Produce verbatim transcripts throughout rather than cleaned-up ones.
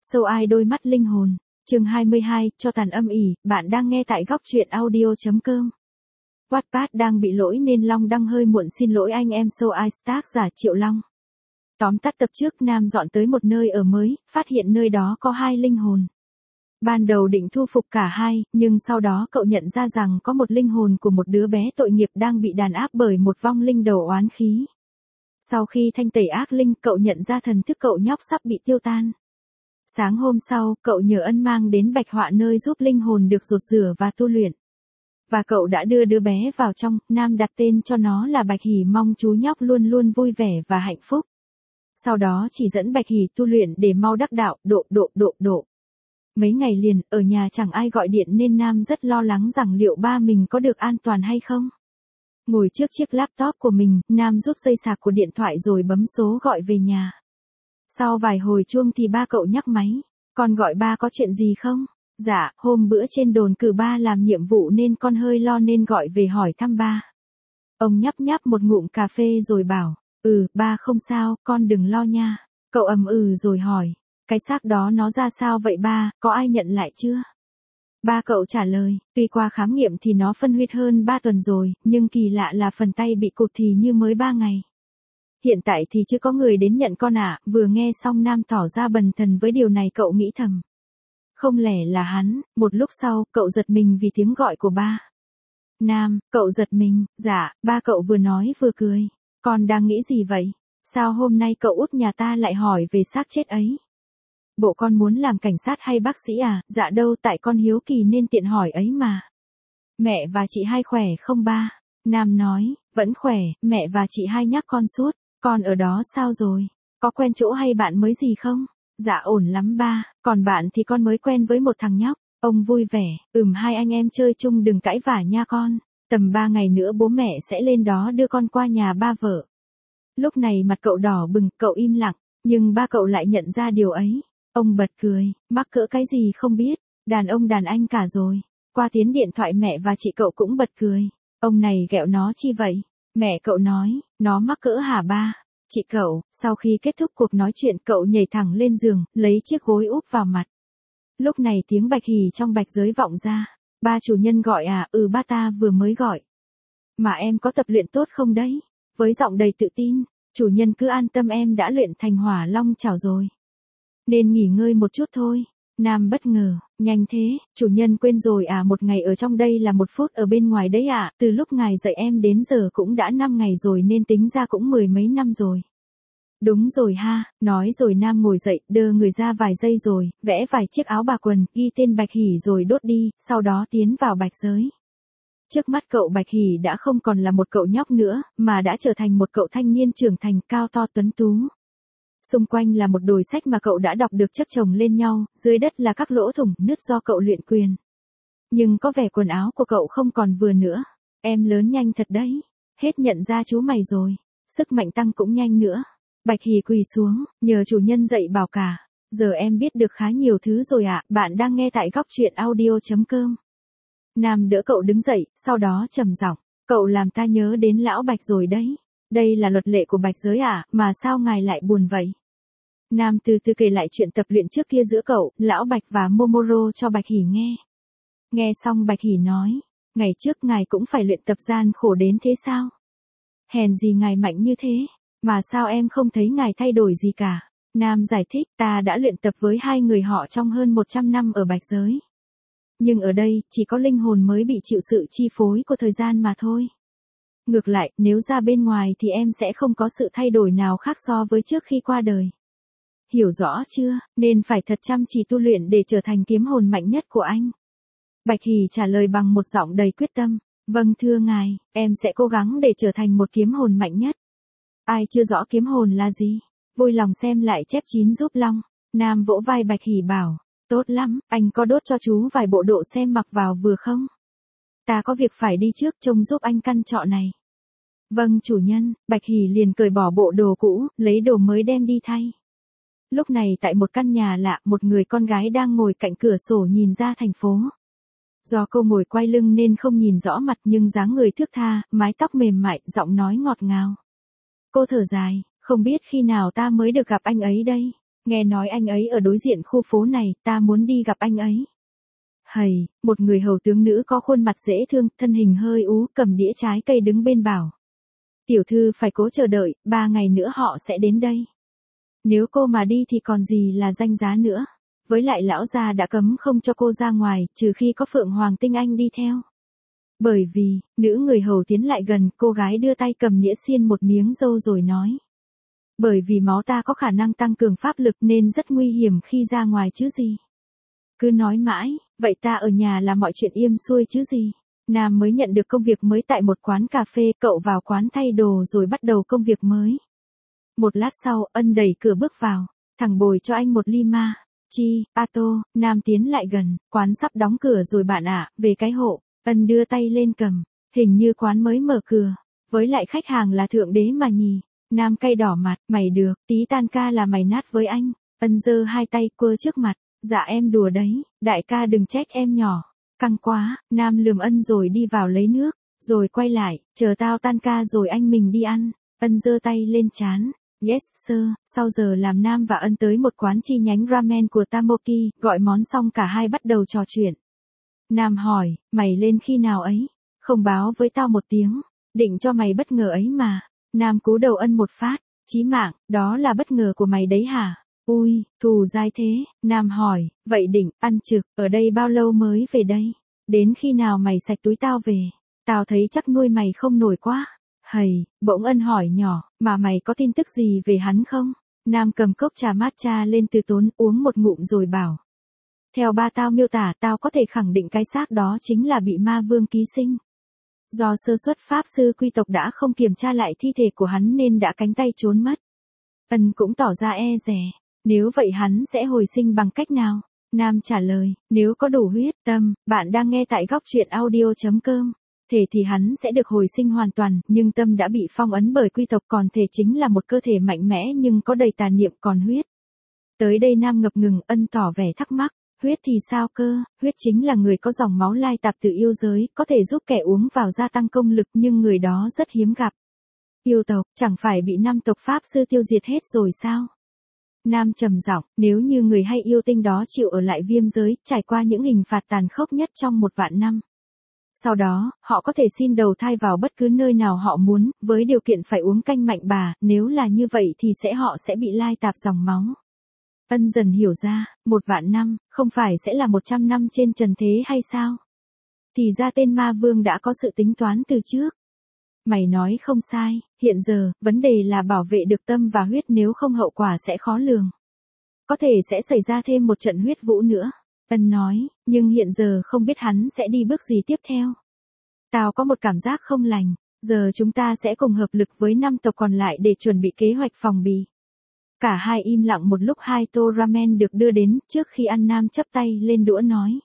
Sâu ai đôi mắt linh hồn. Chương hai mươi hai, cho tàn âm ỉ, bạn đang nghe tại góc truyện audio.com. Wattpad đang bị lỗi nên Long đăng hơi muộn, xin lỗi anh em. Sâu ai tác giả Triệu Long. Tóm tắt tập trước, Nam dọn tới một nơi ở mới, phát hiện nơi đó có hai linh hồn. Ban đầu định thu phục cả hai, nhưng sau đó cậu nhận ra rằng có một linh hồn của một đứa bé tội nghiệp đang bị đàn áp bởi một vong linh đầu oán khí. Sau khi thanh tẩy ác linh, cậu nhận ra thần thức cậu nhóc sắp bị tiêu tan. Sáng hôm sau, cậu nhờ ân mang đến Bạch Họa nơi giúp linh hồn được rột rửa và tu luyện. Và cậu đã đưa đứa bé vào trong, Nam đặt tên cho nó là Bạch Hỉ, mong chú nhóc luôn luôn vui vẻ và hạnh phúc. Sau đó chỉ dẫn Bạch Hỉ tu luyện để mau đắc đạo, độ độ độ độ. Mấy ngày liền, ở nhà chẳng ai gọi điện nên Nam rất lo lắng rằng liệu ba mình có được an toàn hay không. Ngồi trước chiếc laptop của mình, Nam rút dây sạc của điện thoại rồi bấm số gọi về nhà. Sau vài hồi chuông thì ba cậu nhắc máy. Con gọi ba có chuyện gì không? Dạ, hôm bữa trên đồn cử ba làm nhiệm vụ nên con hơi lo nên gọi về hỏi thăm ba. Ông nhấp nháp một ngụm cà phê rồi bảo, ừ, ba không sao, con đừng lo nha. Cậu ầm ừ rồi hỏi, cái xác đó nó ra sao vậy ba, có ai nhận lại chưa? Ba cậu trả lời, tuy qua khám nghiệm thì nó phân huyết hơn ba tuần rồi, nhưng kỳ lạ là phần tay bị cụt thì như mới ba ngày. Hiện tại thì chưa có người đến nhận con ạ. Vừa nghe xong Nam tỏ ra bần thần với điều này, cậu nghĩ thầm. Không lẽ là hắn. Một lúc sau, cậu giật mình vì tiếng gọi của ba. Nam, cậu giật mình, dạ, ba cậu vừa nói vừa cười. Con đang nghĩ gì vậy? Sao hôm nay cậu út nhà ta lại hỏi về xác chết ấy? Bộ con muốn làm cảnh sát hay bác sĩ à? Dạ đâu, tại con hiếu kỳ nên tiện hỏi ấy mà. Mẹ và chị hai khỏe không ba? Nam nói, vẫn khỏe, mẹ và chị hai nhắc con suốt. Con ở đó sao rồi? Có quen chỗ hay bạn mới gì không? Dạ ổn lắm ba, còn bạn thì con mới quen với một thằng nhóc. Ông vui vẻ, ừm hai anh em chơi chung đừng cãi vả nha con. Tầm ba ngày nữa bố mẹ sẽ lên đó đưa con qua nhà ba vợ. Lúc này mặt cậu đỏ bừng, cậu im lặng, nhưng ba cậu lại nhận ra điều ấy. Ông bật cười, mắc cỡ cái gì không biết, đàn ông đàn anh cả rồi. Qua tiếng điện thoại mẹ và chị cậu cũng bật cười. Ông này ghẹo nó chi vậy? Mẹ cậu nói, nó mắc cỡ hả ba? Chị cậu, sau khi kết thúc cuộc nói chuyện cậu nhảy thẳng lên giường, lấy chiếc gối úp vào mặt. Lúc này tiếng Bạch Hỉ trong bạch giới vọng ra. Ba chủ nhân gọi à? Ừ ba ta vừa mới gọi. Mà em có tập luyện tốt không đấy? Với giọng đầy tự tin, chủ nhân cứ an tâm, em đã luyện thành Hỏa Long Chảo rồi. Nên nghỉ ngơi một chút thôi. Nam bất ngờ, nhanh thế, chủ nhân quên rồi à? Một ngày ở trong đây là một phút ở bên ngoài đấy ạ. À? Từ lúc ngài dạy em đến giờ cũng đã năm ngày rồi nên tính ra cũng mười mấy năm rồi. Đúng rồi ha, nói rồi Nam ngồi dậy, đơ người ra vài giây rồi, vẽ vài chiếc áo bà quần, ghi tên Bạch Hỉ rồi đốt đi, sau đó tiến vào bạch giới. Trước mắt cậu Bạch Hỉ đã không còn là một cậu nhóc nữa, mà đã trở thành một cậu thanh niên trưởng thành cao to tuấn tú. Xung quanh là một đồi sách mà cậu đã đọc được chất chồng lên nhau, dưới đất là các lỗ thủng nứt do cậu luyện quyền. Nhưng có vẻ quần áo của cậu không còn vừa nữa. Em lớn nhanh thật đấy. Hết nhận ra chú mày rồi. Sức mạnh tăng cũng nhanh nữa. Bạch Hỉ quỳ xuống, nhờ chủ nhân dạy bảo cả. Giờ em biết được khá nhiều thứ rồi ạ. À. Bạn đang nghe tại góc truyện audio.com. Nam đỡ cậu đứng dậy, sau đó trầm giọng. Cậu làm ta nhớ đến lão Bạch rồi đấy. Đây là luật lệ của bạch giới à, mà sao ngài lại buồn vậy? Nam từ từ kể lại chuyện tập luyện trước kia giữa cậu, lão Bạch và Momoro cho Bạch Hỉ nghe. Nghe xong Bạch Hỉ nói, ngày trước ngài cũng phải luyện tập gian khổ đến thế sao? Hèn gì ngài mạnh như thế, mà sao em không thấy ngài thay đổi gì cả? Nam giải thích, ta đã luyện tập với hai người họ trong hơn một trăm năm ở bạch giới. Nhưng ở đây, chỉ có linh hồn mới bị chịu sự chi phối của thời gian mà thôi. Ngược lại, nếu ra bên ngoài thì em sẽ không có sự thay đổi nào khác so với trước khi qua đời. Hiểu rõ chưa, nên phải thật chăm chỉ tu luyện để trở thành kiếm hồn mạnh nhất của anh. Bạch Hỉ trả lời bằng một giọng đầy quyết tâm. Vâng thưa ngài, em sẽ cố gắng để trở thành một kiếm hồn mạnh nhất. Ai chưa rõ kiếm hồn là gì? Vui lòng xem lại chép chín giúp Long. Nam vỗ vai Bạch Hỉ bảo, tốt lắm, anh có đốt cho chú vài bộ đồ xem mặc vào vừa không? Ta có việc phải đi trước, trông giúp anh căn trọ này. Vâng chủ nhân. Bạch Hỉ liền cởi bỏ bộ đồ cũ, lấy đồ mới đem đi thay. Lúc này tại một căn nhà lạ, một người con gái đang ngồi cạnh cửa sổ nhìn ra thành phố. Do cô ngồi quay lưng nên không nhìn rõ mặt, nhưng dáng người thướt tha, mái tóc mềm mại, giọng nói ngọt ngào. Cô thở dài, không biết khi nào ta mới được gặp anh ấy đây. Nghe nói anh ấy ở đối diện khu phố này, ta muốn đi gặp anh ấy. Hầy, một người hầu tướng nữ có khuôn mặt dễ thương, thân hình hơi ú, cầm đĩa trái cây đứng bên bảo. Tiểu thư phải cố chờ đợi, ba ngày nữa họ sẽ đến đây. Nếu cô mà đi thì còn gì là danh giá nữa. Với lại lão gia đã cấm không cho cô ra ngoài, trừ khi có Phượng Hoàng Tinh Anh đi theo. Bởi vì, nữ người hầu tiến lại gần, cô gái đưa tay cầm nĩa xiên một miếng dâu rồi nói. Bởi vì máu ta có khả năng tăng cường pháp lực nên rất nguy hiểm khi ra ngoài chứ gì. Cứ nói mãi, vậy ta ở nhà là mọi chuyện im xuôi chứ gì. Nam mới nhận được công việc mới tại một quán cà phê, cậu vào quán thay đồ rồi bắt đầu công việc mới. Một lát sau, Ân đẩy cửa bước vào, thẳng bồi cho anh một ly ma. Chi, Pato, Nam tiến lại gần, quán sắp đóng cửa rồi bạn ạ, về cái hộ. Ân đưa tay lên cầm, hình như quán mới mở cửa, với lại khách hàng là thượng đế mà nhỉ. Nam cay đỏ mặt, mày được, tí tan ca là mày nát với anh. Ân giơ hai tay quơ trước mặt, dạ em đùa đấy, đại ca đừng trách em nhỏ. Căng quá, Nam lườm Ân rồi đi vào lấy nước, rồi quay lại, chờ tao tan ca rồi anh mình đi ăn. Ân giơ tay lên trán. Yes sir, sau giờ làm Nam và Ân tới một quán chi nhánh ramen của Tamoki, gọi món xong cả hai bắt đầu trò chuyện. Nam hỏi, mày lên khi nào ấy? Không báo với tao một tiếng, định cho mày bất ngờ ấy mà. Nam cú đầu Ân một phát, chí mạng, đó là bất ngờ của mày đấy hả? Ui, thù dai thế, Nam hỏi, vậy định, ăn trực, ở đây bao lâu mới về đây? Đến khi nào mày sạch túi tao về? Tao thấy chắc nuôi mày không nổi quá. Hầy, bỗng Ân hỏi nhỏ, mà mày có tin tức gì về hắn không? Nam cầm cốc trà matcha lên từ tốn, uống một ngụm rồi bảo. Theo ba tao miêu tả, tao có thể khẳng định cái xác đó chính là bị ma vương ký sinh. Do sơ suất pháp sư quy tộc đã không kiểm tra lại thi thể của hắn nên đã cánh tay trốn mất. Ân cũng tỏ ra e dè, nếu vậy hắn sẽ hồi sinh bằng cách nào? Nam trả lời, nếu có đủ huyết tâm, bạn đang nghe tại góc truyện audio chấm com. Thể thì hắn sẽ được hồi sinh hoàn toàn, nhưng tâm đã bị phong ấn bởi quy tộc, còn thể chính là một cơ thể mạnh mẽ nhưng có đầy tà niệm, còn huyết. Tới đây Nam ngập ngừng, Ân tỏ vẻ thắc mắc, huyết thì sao cơ? Huyết chính là người có dòng máu lai tạp từ yêu giới, có thể giúp kẻ uống vào gia tăng công lực nhưng người đó rất hiếm gặp. Yêu tộc, chẳng phải bị năm tộc pháp sư tiêu diệt hết rồi sao? Nam trầm giọng, nếu như người hay yêu tinh đó chịu ở lại viêm giới, trải qua những hình phạt tàn khốc nhất trong một vạn năm. Sau đó, họ có thể xin đầu thai vào bất cứ nơi nào họ muốn, với điều kiện phải uống canh mạnh bà, nếu là như vậy thì sẽ họ sẽ bị lai tạp dòng máu. Ân dần hiểu ra, một vạn năm, không phải sẽ là một trăm năm trên trần thế hay sao? Thì ra tên ma vương đã có sự tính toán từ trước. Mày nói không sai, hiện giờ, vấn đề là bảo vệ được tâm và huyết, nếu không hậu quả sẽ khó lường. Có thể sẽ xảy ra thêm một trận huyết vũ nữa. Ân nói, nhưng hiện giờ không biết hắn sẽ đi bước gì tiếp theo. Tao có một cảm giác không lành, giờ chúng ta sẽ cùng hợp lực với năm tộc còn lại để chuẩn bị kế hoạch phòng bị. Cả hai im lặng một lúc, hai tô ramen được đưa đến, trước khi ăn Nam chắp tay lên đũa nói.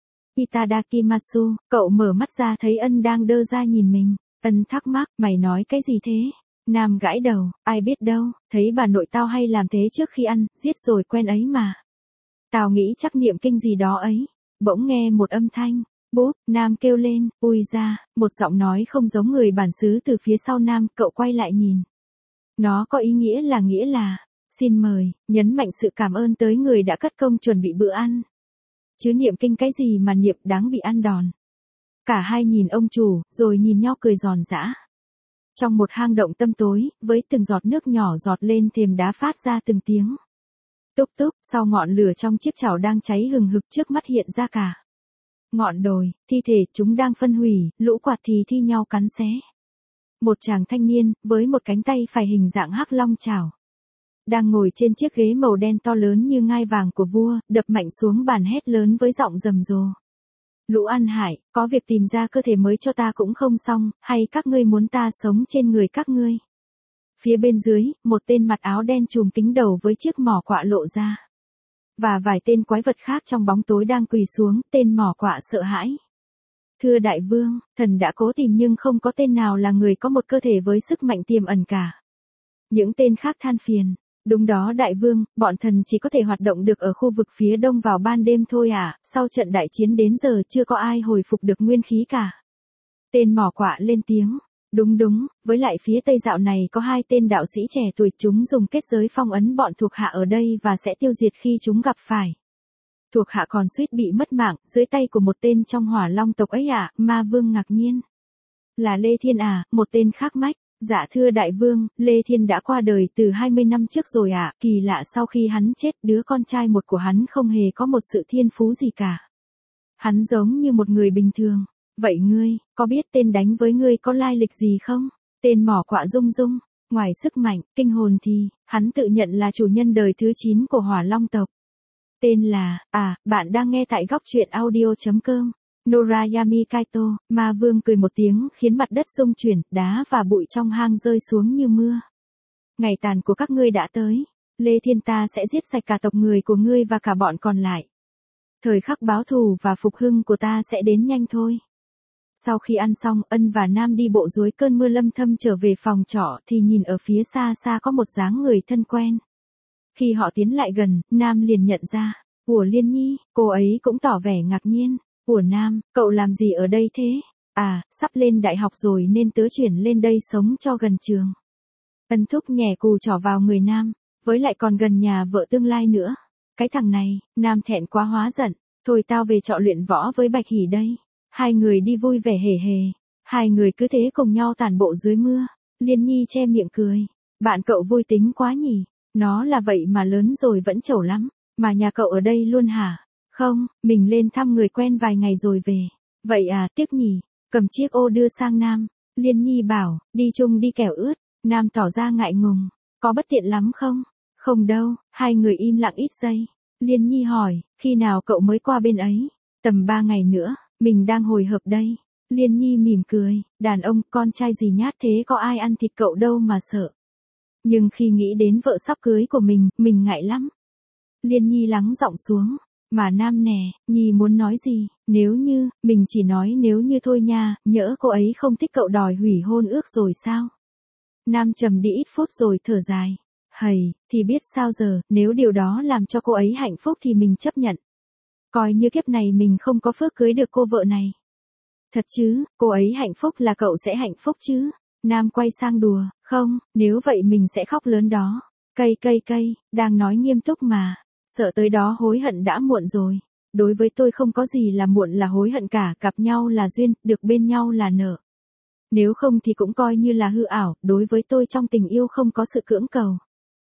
Itadakimasu, cậu mở mắt ra thấy Ân đang đơ ra nhìn mình. Ân thắc mắc, mày nói cái gì thế? Nam gãi đầu, ai biết đâu, thấy bà nội tao hay làm thế trước khi ăn, giết rồi quen ấy mà. Tao nghĩ chắc niệm kinh gì đó ấy. Bỗng nghe một âm thanh, bốp, Nam kêu lên, ui ra, một giọng nói không giống người bản xứ từ phía sau Nam, cậu quay lại nhìn. Nó có ý nghĩa là nghĩa là, xin mời, nhấn mạnh sự cảm ơn tới người đã cất công chuẩn bị bữa ăn. Chứ niệm kinh cái gì mà niệm đáng bị ăn đòn. Cả hai nhìn ông chủ, rồi nhìn nhau cười giòn giã. Trong một hang động tăm tối, với từng giọt nước nhỏ giọt lên thềm đá phát ra từng tiếng. Túc túc, sau ngọn lửa trong chiếc chảo đang cháy hừng hực, trước mắt hiện ra cả ngọn đồi, thi thể chúng đang phân hủy, lũ quạt thì thi nhau cắn xé. Một chàng thanh niên, với một cánh tay phải hình dạng hắc long chảo, đang ngồi trên chiếc ghế màu đen to lớn như ngai vàng của vua, đập mạnh xuống bàn hét lớn với giọng rầm rộ. Lũ ăn hại, có việc tìm ra cơ thể mới cho ta cũng không xong, hay các ngươi muốn ta sống trên người các ngươi? Phía bên dưới, một tên mặc áo đen trùm kính đầu với chiếc mỏ quạ lộ ra. Và vài tên quái vật khác trong bóng tối đang quỳ xuống, tên mỏ quạ sợ hãi. Thưa đại vương, thần đã cố tìm nhưng không có tên nào là người có một cơ thể với sức mạnh tiềm ẩn cả. Những tên khác than phiền. Đúng đó đại vương, bọn thần chỉ có thể hoạt động được ở khu vực phía đông vào ban đêm thôi à, sau trận đại chiến đến giờ chưa có ai hồi phục được nguyên khí cả. Tên mỏ quạ lên tiếng, Đúng đúng, với lại phía Tây dạo này có hai tên đạo sĩ trẻ tuổi, chúng dùng kết giới phong ấn bọn thuộc hạ ở đây và sẽ tiêu diệt khi chúng gặp phải. Thuộc hạ còn suýt bị mất mạng, dưới tay của một tên trong Hỏa Long tộc ấy ạ. Ma Vương ngạc nhiên. Là Lê Thiên à, một tên khác mách. Dạ thưa đại vương, Lê Thiên đã qua đời từ hai mươi năm trước rồi ạ. Kỳ lạ, sau khi hắn chết, đứa con trai một của hắn không hề có một sự thiên phú gì cả. Hắn giống như một người bình thường. Vậy ngươi, có biết tên đánh với ngươi có lai lịch gì không? Tên mỏ quạ Dung Dung. Ngoài sức mạnh, kinh hồn thì, hắn tự nhận là chủ nhân đời thứ chín của Hỏa Long tộc. Tên là, à, bạn đang nghe tại góc truyện audio.com. Norayami Kaito. Ma Vương cười một tiếng khiến mặt đất rung chuyển, đá và bụi trong hang rơi xuống như mưa. Ngày tàn của các ngươi đã tới. Lê Thiên ta sẽ giết sạch cả tộc người của ngươi và cả bọn còn lại. Thời khắc báo thù và phục hưng của ta sẽ đến nhanh thôi. Sau khi ăn xong, Ân và Nam đi bộ dưới cơn mưa lâm thâm trở về phòng trọ thì nhìn ở phía xa xa có một dáng người thân quen. Khi họ tiến lại gần, Nam liền nhận ra. Ủa Liên Nhi, cô ấy cũng tỏ vẻ ngạc nhiên. Ủa Nam, cậu làm gì ở đây thế? À, sắp lên đại học rồi nên tớ chuyển lên đây sống cho gần trường. Ân thúc nhẹ cù trỏ vào người Nam, với lại còn gần nhà vợ tương lai nữa. Cái thằng này, Nam thẹn quá hóa giận. Thôi tao về trọ luyện võ với Bạch Hỷ đây. Hai người đi vui vẻ hề hề. Hai người cứ thế cùng nhau tản bộ dưới mưa. Liên Nhi che miệng cười. Bạn cậu vui tính quá nhỉ. Nó là vậy mà lớn rồi vẫn trẩu lắm. Mà nhà cậu ở đây luôn hả? Không, mình lên thăm người quen vài ngày rồi về. Vậy à, tiếc nhỉ. Cầm chiếc ô đưa sang Nam. Liên Nhi bảo, đi chung đi kẻo ướt. Nam tỏ ra ngại ngùng. Có bất tiện lắm không? Không đâu. Hai người im lặng ít giây. Liên Nhi hỏi, khi nào cậu mới qua bên ấy? Tầm ba ngày nữa, mình đang hồi hộp đây. Liên Nhi mỉm cười, đàn ông con trai gì nhát thế có ai ăn thịt cậu đâu mà sợ. Nhưng khi nghĩ đến vợ sắp cưới của mình, mình ngại lắm. Liên Nhi lắng giọng xuống. Mà Nam nè, Nhi muốn nói gì, nếu như, mình chỉ nói nếu như thôi nha, nhỡ cô ấy không thích cậu đòi hủy hôn ước rồi sao? Nam trầm đi ít phút rồi thở dài. Hầy, thì biết sao giờ, nếu điều đó làm cho cô ấy hạnh phúc thì mình chấp nhận. Coi như kiếp này mình không có phước cưới được cô vợ này. Thật chứ, cô ấy hạnh phúc là cậu sẽ hạnh phúc chứ? Nam quay sang đùa, không, nếu vậy mình sẽ khóc lớn đó. Cây cây cây, đang nói nghiêm túc mà. Sợ tới đó hối hận đã muộn rồi. Đối với tôi không có gì là muộn là hối hận cả, gặp nhau là duyên, được bên nhau là nợ. Nếu không thì cũng coi như là hư ảo, đối với tôi trong tình yêu không có sự cưỡng cầu.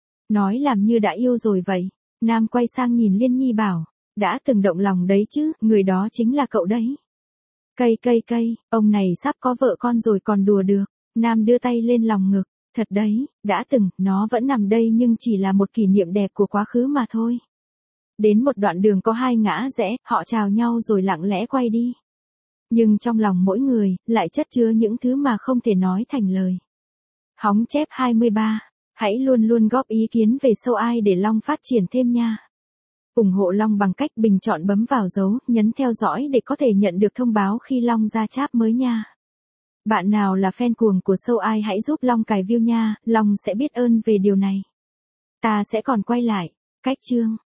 Nói làm như đã yêu rồi vậy. Nam quay sang nhìn Liên Nhi bảo, đã từng động lòng đấy chứ, người đó chính là cậu đấy. Cây cây cây, ông này sắp có vợ con rồi còn đùa được. Nam đưa tay lên lòng ngực, thật đấy, đã từng, nó vẫn nằm đây nhưng chỉ là một kỷ niệm đẹp của quá khứ mà thôi. Đến một đoạn đường có hai ngã rẽ, họ chào nhau rồi lặng lẽ quay đi. Nhưng trong lòng mỗi người, lại chất chứa những thứ mà không thể nói thành lời. Hóng chép hai mươi ba. Hãy luôn luôn góp ý kiến về show ai để Long phát triển thêm nha. ủng hộ Long bằng cách bình chọn bấm vào dấu, nhấn theo dõi để có thể nhận được thông báo khi Long ra chap mới nha. Bạn nào là fan cuồng của show ai hãy giúp Long cài view nha, Long sẽ biết ơn về điều này. Ta sẽ còn quay lại. Cách chương